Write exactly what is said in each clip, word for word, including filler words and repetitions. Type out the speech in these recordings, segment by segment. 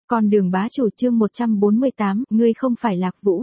Con đường bá chủ chương một trăm bốn mươi tám, ngươi không phải Lạc Vũ.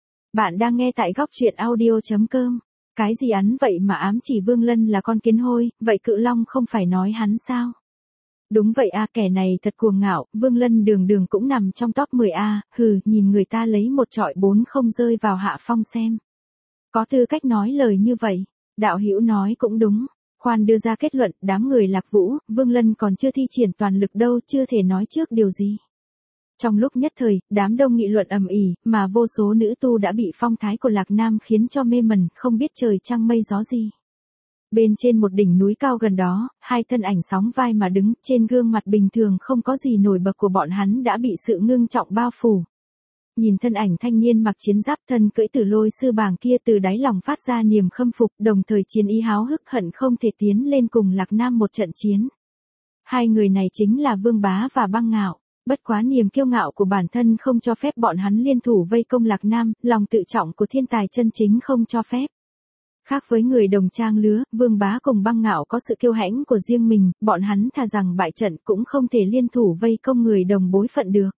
Bạn đang nghe tại góc truyện audio.com. Cái gì ắn vậy mà ám chỉ Vương Lân là con kiến hôi, vậy Cự Long không phải nói hắn sao? Đúng vậy a, kẻ này thật cuồng ngạo, Vương Lân đường đường cũng nằm trong top mười a, hừ, nhìn người ta lấy một trọi bốn không rơi vào hạ phong xem. Có tư cách nói lời như vậy, đạo hữu nói cũng đúng. Khoan đưa ra kết luận, đám người Lạc Vũ, Vương Lân còn chưa thi triển toàn lực đâu, chưa thể nói trước điều gì. Trong lúc nhất thời, đám đông nghị luận ầm ĩ, mà vô số nữ tu đã bị phong thái của Lạc Nam khiến cho mê mẩn, không biết trời trăng mây gió gì. Bên trên một đỉnh núi cao gần đó, hai thân ảnh sóng vai mà đứng, trên gương mặt bình thường không có gì nổi bật của bọn hắn đã bị sự ngưng trọng bao phủ. Nhìn thân ảnh thanh niên mặc chiến giáp thân cưỡi Tử Lôi sư bàng kia, từ đáy lòng phát ra niềm khâm phục, đồng thời chiến ý háo hức hận không thể tiến lên cùng Lạc Nam một trận chiến. Hai người này chính là Vương Bá và Băng Ngạo. Bất quá niềm kiêu ngạo của bản thân không cho phép bọn hắn liên thủ vây công Lạc Nam, lòng tự trọng của thiên tài chân chính không cho phép. Khác với người đồng trang lứa, Vương Bá cùng Băng Ngạo có sự kiêu hãnh của riêng mình, bọn hắn thà rằng bại trận cũng không thể liên thủ vây công người đồng bối phận được.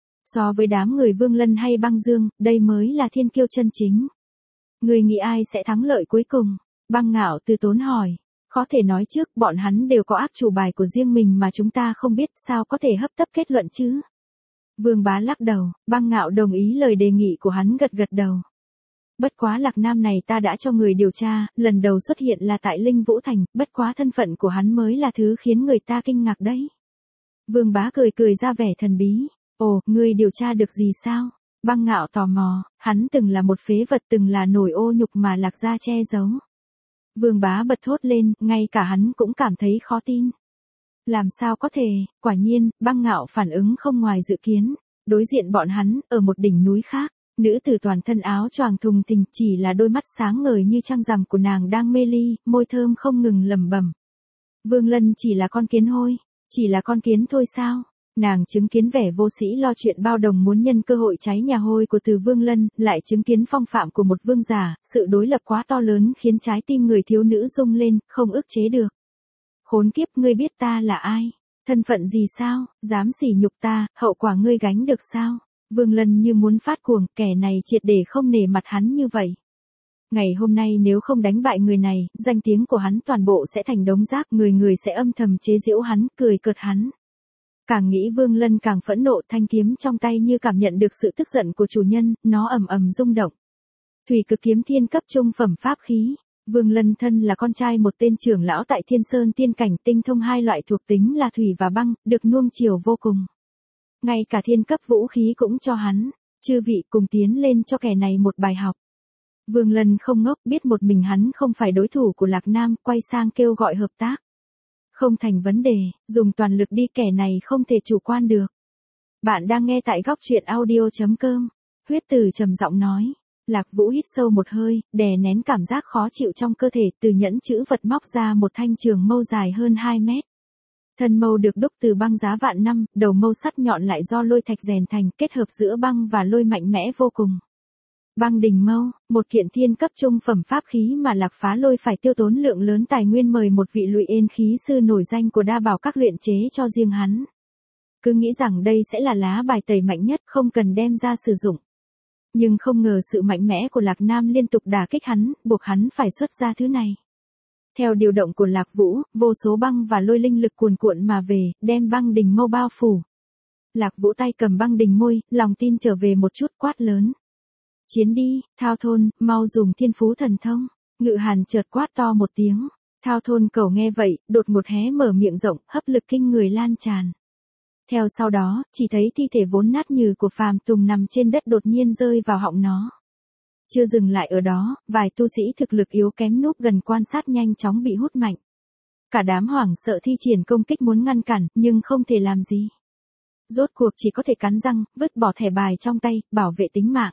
So với đám người Vương Lân hay Băng Dương, đây mới là thiên kiêu chân chính. Người nghĩ ai sẽ thắng lợi cuối cùng? Băng Ngạo từ tốn hỏi. Có thể nói trước, bọn hắn đều có ác chủ bài của riêng mình mà chúng ta không biết, sao có thể hấp tấp kết luận chứ? Vương Bá lắc đầu, Băng Ngạo đồng ý lời đề nghị của hắn, gật gật đầu. Bất quá Lạc Nam này ta đã cho người điều tra, lần đầu xuất hiện là tại Linh Vũ Thành, bất quá thân phận của hắn mới là thứ khiến người ta kinh ngạc đấy. Vương Bá cười cười ra vẻ thần bí. Ồ, ngươi điều tra được gì sao? Băng Ngạo tò mò, hắn từng là một phế vật, từng là nổi ô nhục mà Lạc gia che giấu. Vương Bá bật thốt lên, ngay cả hắn cũng cảm thấy khó tin. Làm sao có thể, quả nhiên, Băng Ngạo phản ứng không ngoài dự kiến. Đối diện bọn hắn, ở một đỉnh núi khác, nữ tử toàn thân áo choàng thùng thình, chỉ là đôi mắt sáng ngời như trăng rằm của nàng đang mê ly, môi thơm không ngừng lẩm bẩm. Vương Lân chỉ là con kiến hôi, chỉ là con kiến thôi sao? Nàng chứng kiến vẻ vô sĩ lo chuyện bao đồng muốn nhân cơ hội cháy nhà hôi của Từ Vương Lân, lại chứng kiến phong phạm của một vương giả, sự đối lập quá to lớn khiến trái tim người thiếu nữ rung lên, không ức chế được. Khốn kiếp, ngươi biết ta là ai? Thân phận gì sao? Dám sỉ nhục ta, hậu quả ngươi gánh được sao? Vương Lân như muốn phát cuồng, kẻ này triệt để không nể mặt hắn như vậy. Ngày hôm nay nếu không đánh bại người này, danh tiếng của hắn toàn bộ sẽ thành đống rác, người người sẽ âm thầm chế giễu hắn, cười cợt hắn. Càng nghĩ Vương Lân càng phẫn nộ, thanh kiếm trong tay như cảm nhận được sự tức giận của chủ nhân, nó ầm ầm rung động. Thủy Cực kiếm thiên cấp trung phẩm pháp khí. Vương Lân thân là con trai một tên trưởng lão tại Thiên Sơn tiên cảnh, tinh thông hai loại thuộc tính là thủy và băng, được nuông chiều vô cùng. Ngay cả thiên cấp vũ khí cũng cho hắn. Chư vị cùng tiến lên cho kẻ này một bài học. Vương Lân không ngốc, biết một mình hắn không phải đối thủ của Lạc Nam, quay sang kêu gọi hợp tác. Không thành vấn đề, dùng toàn lực đi, kẻ này không thể chủ quan được. Bạn đang nghe tại góc truyện audio.com. Huyết Tử trầm giọng nói. Lạc Vũ hít sâu một hơi, đè nén cảm giác khó chịu trong cơ thể, từ nhẫn chữ vật móc ra một thanh trường mâu dài hơn hai mét. Thân mâu được đúc từ băng giá vạn năm, đầu mâu sắt nhọn lại do lôi thạch rèn thành, kết hợp giữa băng và lôi mạnh mẽ vô cùng. Băng đình mâu, một kiện thiên cấp trung phẩm pháp khí mà Lạc Phá Lôi phải tiêu tốn lượng lớn tài nguyên mời một vị luyện yên khí sư nổi danh của đa bảo các luyện chế cho riêng hắn. Cứ nghĩ rằng đây sẽ là lá bài tẩy mạnh nhất, không cần đem ra sử dụng. Nhưng không ngờ sự mạnh mẽ của Lạc Nam liên tục đả kích hắn, buộc hắn phải xuất ra thứ này. Theo điều động của Lạc Vũ, vô số băng và lôi linh lực cuồn cuộn mà về, đem băng đình mâu bao phủ. Lạc Vũ tay cầm băng đình môi, lòng tin trở về một chút, quát lớn. Chiến đi, Thao Thôn, mau dùng thiên phú thần thông. Ngự Hàn chợt quát to một tiếng. Thao Thôn Cẩu nghe vậy, đột ngột hé mở miệng rộng, hấp lực kinh người lan tràn. Theo sau đó, chỉ thấy thi thể vốn nát nhừ của Phàm Tùng nằm trên đất đột nhiên rơi vào họng nó. Chưa dừng lại ở đó, vài tu sĩ thực lực yếu kém núp gần quan sát nhanh chóng bị hút mạnh. Cả đám hoảng sợ thi triển công kích muốn ngăn cản, nhưng không thể làm gì. Rốt cuộc chỉ có thể cắn răng, vứt bỏ thẻ bài trong tay, bảo vệ tính mạng.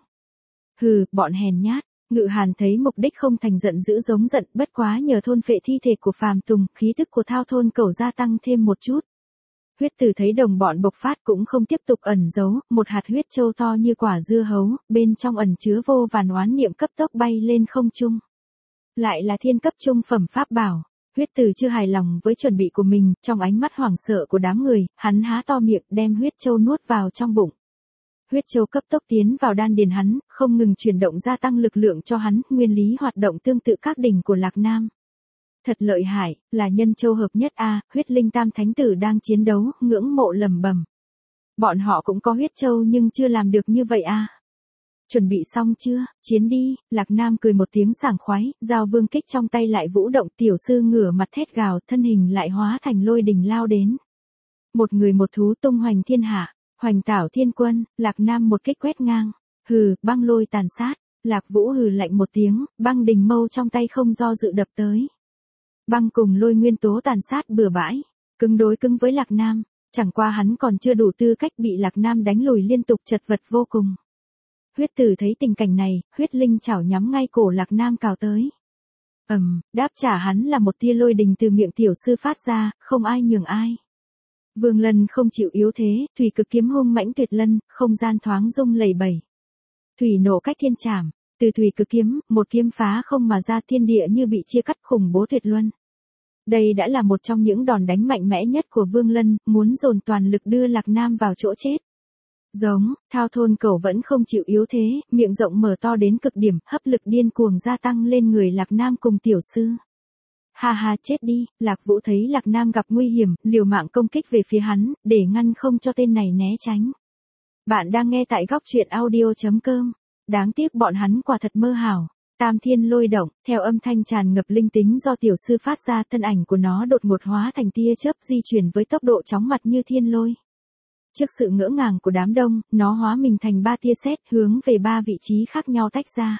Hừ, bọn hèn nhát. Ngự Hàn thấy mục đích không thành giận dữ giống giận, bất quá nhờ thôn phệ thi thể của Phàm Tùng, khí tức của Thao Thôn Cẩu gia tăng thêm một chút. Huyết Tử thấy đồng bọn bộc phát cũng không tiếp tục ẩn giấu, một hạt huyết châu to như quả dưa hấu, bên trong ẩn chứa vô vàn oán niệm cấp tốc bay lên không trung. Lại là thiên cấp trung phẩm pháp bảo. Huyết Từ chưa hài lòng với chuẩn bị của mình, trong ánh mắt hoảng sợ của đám người, hắn há to miệng đem huyết châu nuốt vào trong bụng. Huyết châu cấp tốc tiến vào đan điền hắn, không ngừng chuyển động gia tăng lực lượng cho hắn, nguyên lý hoạt động tương tự các đỉnh của Lạc Nam. Thật lợi hại, là nhân châu hợp nhất a, huyết linh tam thánh tử đang chiến đấu, ngưỡng mộ lẩm bẩm. Bọn họ cũng có huyết châu nhưng chưa làm được như vậy a. Chuẩn bị xong chưa, chiến đi, Lạc Nam cười một tiếng sảng khoái, giao vương kích trong tay lại vũ động, tiểu sư ngửa mặt thét gào, thân hình lại hóa thành lôi đình lao đến. Một người một thú tung hoành thiên hạ, hoành tảo thiên quân, Lạc Nam một kích quét ngang, hừ, băng lôi tàn sát, Lạc Vũ hừ lạnh một tiếng, băng đình mâu trong tay không do dự đập tới. Băng cùng lôi nguyên tố tàn sát bừa bãi, cứng đối cứng với Lạc Nam, chẳng qua hắn còn chưa đủ tư cách bị Lạc Nam đánh lùi liên tục chật vật vô cùng. Huyết Tử thấy tình cảnh này, huyết linh chảo nhắm ngay cổ Lạc Nam cào tới. Ầm, um, đáp trả hắn là một tia lôi đình từ miệng tiểu sư phát ra, không ai nhường ai. Vương Lân không chịu yếu thế, thủy cực kiếm hung mãnh tuyệt lân, không gian thoáng rung lẩy bẩy. Thủy nổ cách thiên trảm, từ thủy cực kiếm, một kiếm phá không mà ra, thiên địa như bị chia cắt, khủng bố tuyệt luân. Đây đã là một trong những đòn đánh mạnh mẽ nhất của Vương Lân, muốn dồn toàn lực đưa Lạc Nam vào chỗ chết. Giống, Thao Thôn Cẩu vẫn không chịu yếu thế, miệng rộng mở to đến cực điểm, hấp lực điên cuồng gia tăng lên người Lạc Nam cùng tiểu sư. Ha ha, chết đi, Lạc Vũ thấy Lạc Nam gặp nguy hiểm, liều mạng công kích về phía hắn, để ngăn không cho tên này né tránh. Bạn đang nghe tại góc truyện audio chấm com. Đáng tiếc bọn hắn quả thật mơ hảo. Tam thiên lôi động, theo âm thanh tràn ngập linh tính do tiểu sư phát ra, thân ảnh của nó đột ngột hóa thành tia chớp di chuyển với tốc độ chóng mặt như thiên lôi. Trước sự ngỡ ngàng của đám đông, nó hóa mình thành ba tia sét hướng về ba vị trí khác nhau tách ra.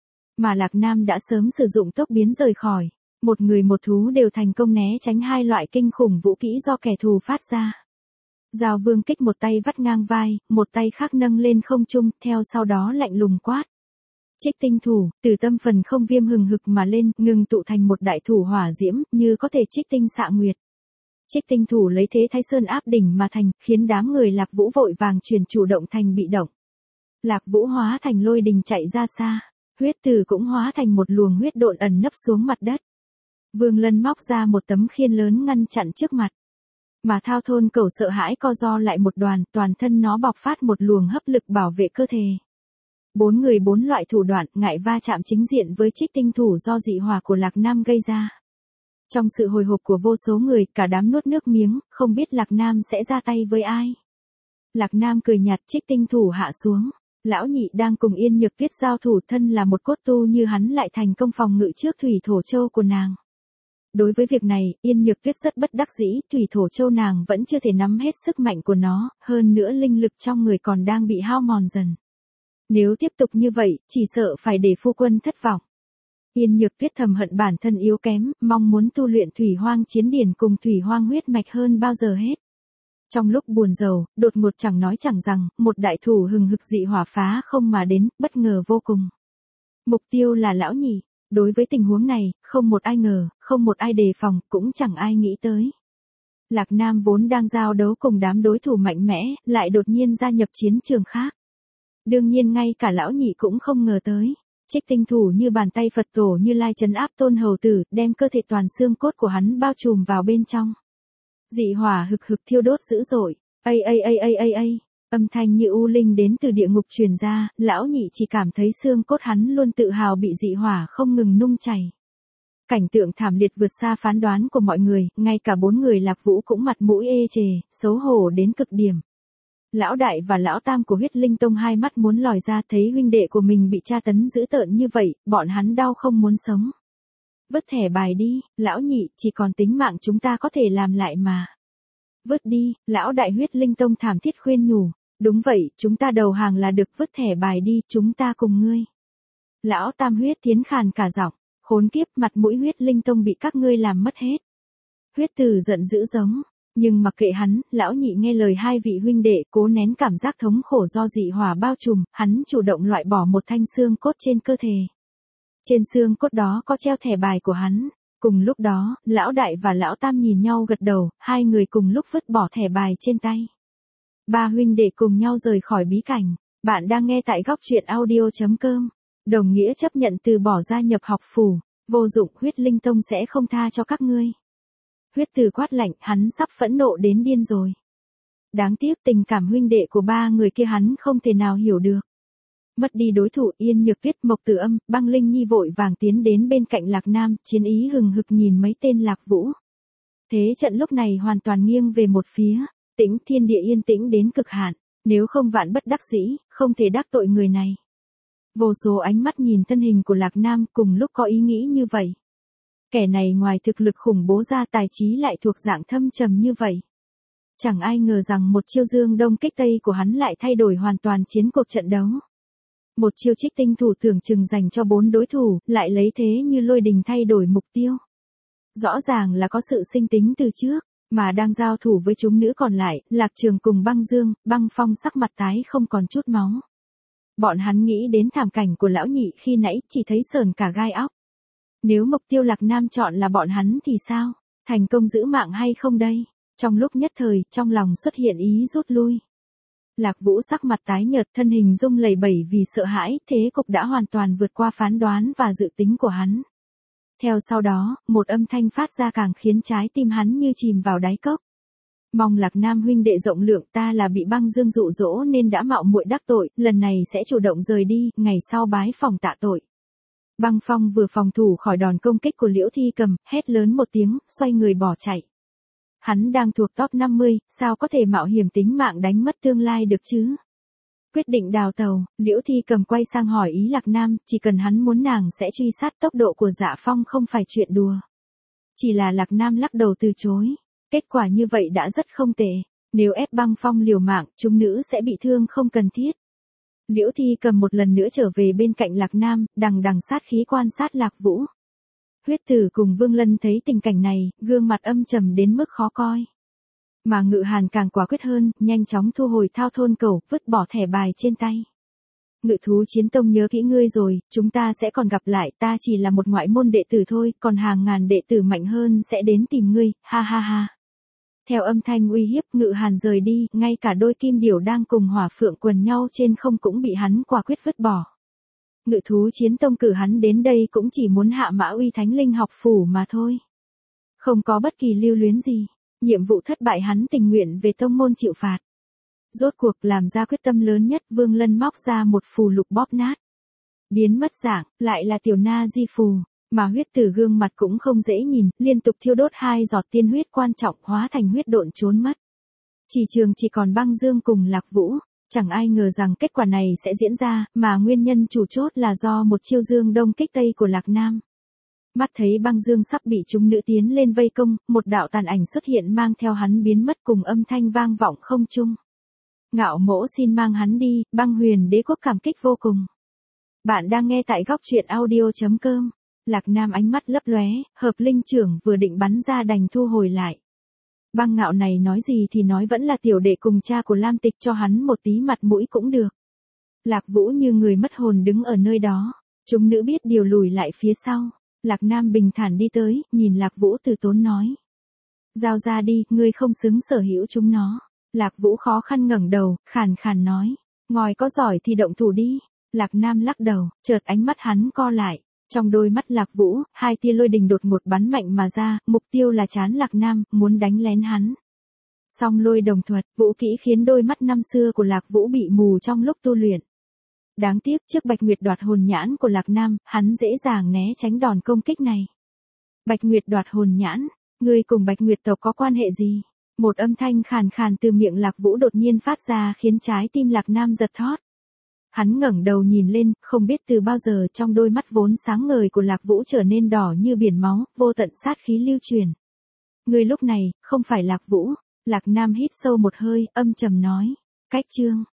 Mà Lạc Nam đã sớm sử dụng tốc biến rời khỏi. Một người một thú đều thành công né tránh hai loại kinh khủng vũ kỹ do kẻ thù phát ra. Giao vương kích một tay vắt ngang vai, một tay khác nâng lên không trung, theo sau đó lạnh lùng quát. Trích tinh thủ, từ tâm phần không viêm hừng hực mà lên, ngừng tụ thành một đại thủ hỏa diễm, như có thể trích tinh xạ nguyệt. Trích tinh thủ lấy thế Thái Sơn áp đỉnh mà thành, khiến đám người Lạc Vũ vội vàng chuyển chủ động thành bị động. Lạc Vũ hóa thành lôi đình chạy ra xa, huyết tử cũng hóa thành một luồng huyết độn ẩn nấp xuống mặt đất. Vương Lân móc ra một tấm khiên lớn ngăn chặn trước mặt. Mà Thao Thôn Cẩu sợ hãi co ro lại một đoàn, toàn thân nó bộc phát một luồng hấp lực bảo vệ cơ thể. Bốn người bốn loại thủ đoạn, ngại va chạm chính diện với trích tinh thủ do dị hỏa của Lạc Nam gây ra. Trong sự hồi hộp của vô số người, cả đám nuốt nước miếng, không biết Lạc Nam sẽ ra tay với ai. Lạc Nam cười nhạt, trích tinh thủ hạ xuống. Lão nhị đang cùng Yên Nhược Tuyết giao thủ, thân là một cốt tu như hắn lại thành công phòng ngự trước thủy thổ châu của nàng. Đối với việc này, Yên Nhược Tuyết rất bất đắc dĩ, thủy thổ châu nàng vẫn chưa thể nắm hết sức mạnh của nó, hơn nữa linh lực trong người còn đang bị hao mòn dần. Nếu tiếp tục như vậy, chỉ sợ phải để phu quân thất vọng. Yên Nhược Tuyết thầm hận bản thân yếu kém, mong muốn tu luyện thủy hoang chiến điển cùng thủy hoang huyết mạch hơn bao giờ hết. Trong lúc buồn rầu, đột ngột chẳng nói chẳng rằng, một đại thủ hừng hực dị hỏa phá không mà đến, bất ngờ vô cùng. Mục tiêu là lão nhị. Đối với tình huống này, không một ai ngờ, không một ai đề phòng, cũng chẳng ai nghĩ tới. Lạc Nam vốn đang giao đấu cùng đám đối thủ mạnh mẽ, lại đột nhiên gia nhập chiến trường khác. Đương nhiên ngay cả lão nhị cũng không ngờ tới. Trích tinh thủ như bàn tay Phật tổ Như Lai trấn áp Tôn Hầu Tử, đem cơ thể toàn xương cốt của hắn bao trùm vào bên trong. Dị hỏa hực hực thiêu đốt dữ dội, ây ây ây ây ây ây. Âm thanh như u linh đến từ địa ngục truyền ra, lão nhị chỉ cảm thấy xương cốt hắn luôn tự hào bị dị hỏa không ngừng nung chảy. Cảnh tượng thảm liệt vượt xa phán đoán của mọi người, ngay cả bốn người Lạc Vũ cũng mặt mũi ê chề, xấu hổ đến cực điểm. Lão đại và lão tam của huyết linh tông hai mắt muốn lòi ra, thấy huynh đệ của mình bị tra tấn dữ tợn như vậy, bọn hắn đau không muốn sống. Vứt thẻ bài đi, lão nhị, chỉ còn tính mạng chúng ta có thể làm lại mà. Vứt đi, lão đại huyết linh tông thảm thiết khuyên nhủ. Đúng vậy, chúng ta đầu hàng là được, vứt thẻ bài đi, chúng ta cùng ngươi. Lão tam huyết tiến khàn cả giọng, khốn kiếp, mặt mũi huyết linh tông bị các ngươi làm mất hết. Huyết tử giận dữ giống, nhưng mặc kệ hắn, lão nhị nghe lời hai vị huynh đệ, cố nén cảm giác thống khổ do dị hỏa bao trùm, hắn chủ động loại bỏ một thanh xương cốt trên cơ thể. Trên xương cốt đó có treo thẻ bài của hắn. Cùng lúc đó, lão đại và lão tam nhìn nhau gật đầu, hai người cùng lúc vứt bỏ thẻ bài trên tay. Ba huynh đệ cùng nhau rời khỏi bí cảnh. Bạn đang nghe tại góc truyện audio chấm com. Đồng nghĩa chấp nhận từ bỏ gia nhập học phủ. Vô dụng, huyết linh tông sẽ không tha cho các ngươi. Huyết Tử quát lạnh, hắn sắp phẫn nộ đến điên rồi. Đáng tiếc tình cảm huynh đệ của ba người kia hắn không thể nào hiểu được. Mất đi đối thủ, Yên Nhược Tuyết, Mộc Tử Âm, Băng Linh Nhi vội vàng tiến đến bên cạnh Lạc Nam, chiến ý hừng hực nhìn mấy tên Lạc Vũ. Thế trận lúc này hoàn toàn nghiêng về một phía, tĩnh thiên địa yên tĩnh đến cực hạn, nếu không vạn bất đắc dĩ, không thể đắc tội người này. Vô số ánh mắt nhìn thân hình của Lạc Nam cùng lúc có ý nghĩ như vậy. Kẻ này ngoài thực lực khủng bố ra tài trí lại thuộc dạng thâm trầm như vậy. Chẳng ai ngờ rằng một chiêu dương đông kích tây của hắn lại thay đổi hoàn toàn chiến cuộc trận đấu. Một chiêu trích tinh thủ tưởng chừng dành cho bốn đối thủ, lại lấy thế như lôi đình thay đổi mục tiêu. Rõ ràng là có sự sinh tính từ trước, mà đang giao thủ với chúng nữ còn lại, Lạc Trường cùng Băng Dương, Băng Phong sắc mặt tái không còn chút máu. Bọn hắn nghĩ đến thảm cảnh của lão nhị khi nãy chỉ thấy sờn cả gai óc. Nếu mục tiêu Lạc Nam chọn là bọn hắn thì sao? Thành công giữ mạng hay không đây? Trong lúc nhất thời, trong lòng xuất hiện ý rút lui. Lạc Vũ sắc mặt tái nhợt, thân hình rung lẩy bẩy vì sợ hãi, thế cục đã hoàn toàn vượt qua phán đoán và dự tính của hắn. Theo sau đó, một âm thanh phát ra càng khiến trái tim hắn như chìm vào đáy cốc. Mong Lạc Nam huynh đệ rộng lượng, ta là bị Băng Dương dụ dỗ nên đã mạo muội đắc tội, lần này sẽ chủ động rời đi, ngày sau bái phòng tạ tội. Băng Phong vừa phòng thủ khỏi đòn công kích của Liễu Thi Cầm, hét lớn một tiếng, xoay người bỏ chạy. Hắn đang thuộc top năm mươi, sao có thể mạo hiểm tính mạng đánh mất tương lai được chứ? Quyết định đào tàu, Liễu Thi Cầm quay sang hỏi ý Lạc Nam, chỉ cần hắn muốn nàng sẽ truy sát, tốc độ của Dạ Phong không phải chuyện đùa. Chỉ là Lạc Nam lắc đầu từ chối. Kết quả như vậy đã rất không tệ. Nếu ép Băng Phong liều mạng, chúng nữ sẽ bị thương không cần thiết. Liễu Thi Cầm một lần nữa trở về bên cạnh Lạc Nam, đằng đằng sát khí quan sát Lạc Vũ. Huyết Tử cùng Vương Lân thấy tình cảnh này, gương mặt âm trầm đến mức khó coi. Mà Ngự Hàn càng quả quyết hơn, nhanh chóng thu hồi thao thôn cầu, vứt bỏ thẻ bài trên tay. Ngự thú chiến tông nhớ kỹ ngươi rồi, chúng ta sẽ còn gặp lại, ta chỉ là một ngoại môn đệ tử thôi, còn hàng ngàn đệ tử mạnh hơn sẽ đến tìm ngươi, ha ha ha. Theo âm thanh uy hiếp, Ngự Hàn rời đi, ngay cả đôi kim điểu đang cùng Hỏa Phượng quần nhau trên không cũng bị hắn quả quyết vứt bỏ. Ngự thú chiến tông cử hắn đến đây cũng chỉ muốn hạ mã uy thánh linh học phủ mà thôi. Không có bất kỳ lưu luyến gì, nhiệm vụ thất bại hắn tình nguyện về tông môn chịu phạt. Rốt cuộc làm ra quyết tâm lớn nhất, Vương Lân móc ra một phù lục bóp nát. Biến mất dạng, lại là tiểu na di phù, mà huyết tử gương mặt cũng không dễ nhìn, liên tục thiêu đốt hai giọt tiên huyết quan trọng hóa thành huyết độn trốn mất. Chỉ trường chỉ còn Băng Dương cùng Lạc Vũ, chẳng ai ngờ rằng kết quả này sẽ diễn ra, mà nguyên nhân chủ chốt là do một chiêu dương đông kích tây của Lạc Nam. Mắt thấy Băng Dương sắp bị chúng nữ tiến lên vây công, một đạo tàn ảnh xuất hiện mang theo hắn biến mất cùng âm thanh vang vọng không trung. Ngạo Mỗ xin mang hắn đi, Băng Huyền Đế quốc cảm kích vô cùng. Bạn đang nghe tại góc truyện audio chấm com. Lạc Nam ánh mắt lấp lóe, hợp linh trưởng vừa định bắn ra đành thu hồi lại. Băng Ngạo này nói gì thì nói vẫn là tiểu đệ cùng cha của Lam Tịch, cho hắn một tí mặt mũi cũng được. Lạc Vũ như người mất hồn đứng ở nơi đó, chúng nữ biết điều lùi lại phía sau. Lạc Nam bình thản đi tới, nhìn Lạc Vũ từ tốn nói. Giao ra đi, ngươi không xứng sở hữu chúng nó. Lạc Vũ khó khăn ngẩng đầu, khàn khàn nói. Ngòi có giỏi thì động thủ đi. Lạc Nam lắc đầu, chợt ánh mắt hắn co lại. Trong đôi mắt Lạc Vũ, hai tia lôi đình đột ngột bắn mạnh mà ra, mục tiêu là trán Lạc Nam, muốn đánh lén hắn. Song lôi đồng thuật, vũ kỹ khiến đôi mắt năm xưa của Lạc Vũ bị mù trong lúc tu luyện. Đáng tiếc trước Bạch Nguyệt đoạt hồn nhãn của Lạc Nam, hắn dễ dàng né tránh đòn công kích này. Bạch Nguyệt đoạt hồn nhãn, ngươi cùng Bạch Nguyệt tộc có quan hệ gì? Một âm thanh khàn khàn từ miệng Lạc Vũ đột nhiên phát ra khiến trái tim Lạc Nam giật thót. Hắn ngẩng đầu nhìn lên, không biết từ bao giờ trong đôi mắt vốn sáng ngời của Lạc Vũ trở nên đỏ như biển máu, vô tận sát khí lưu truyền. Ngươi lúc này, không phải Lạc Vũ. Lạc Nam hít sâu một hơi, âm trầm nói. Cách chương.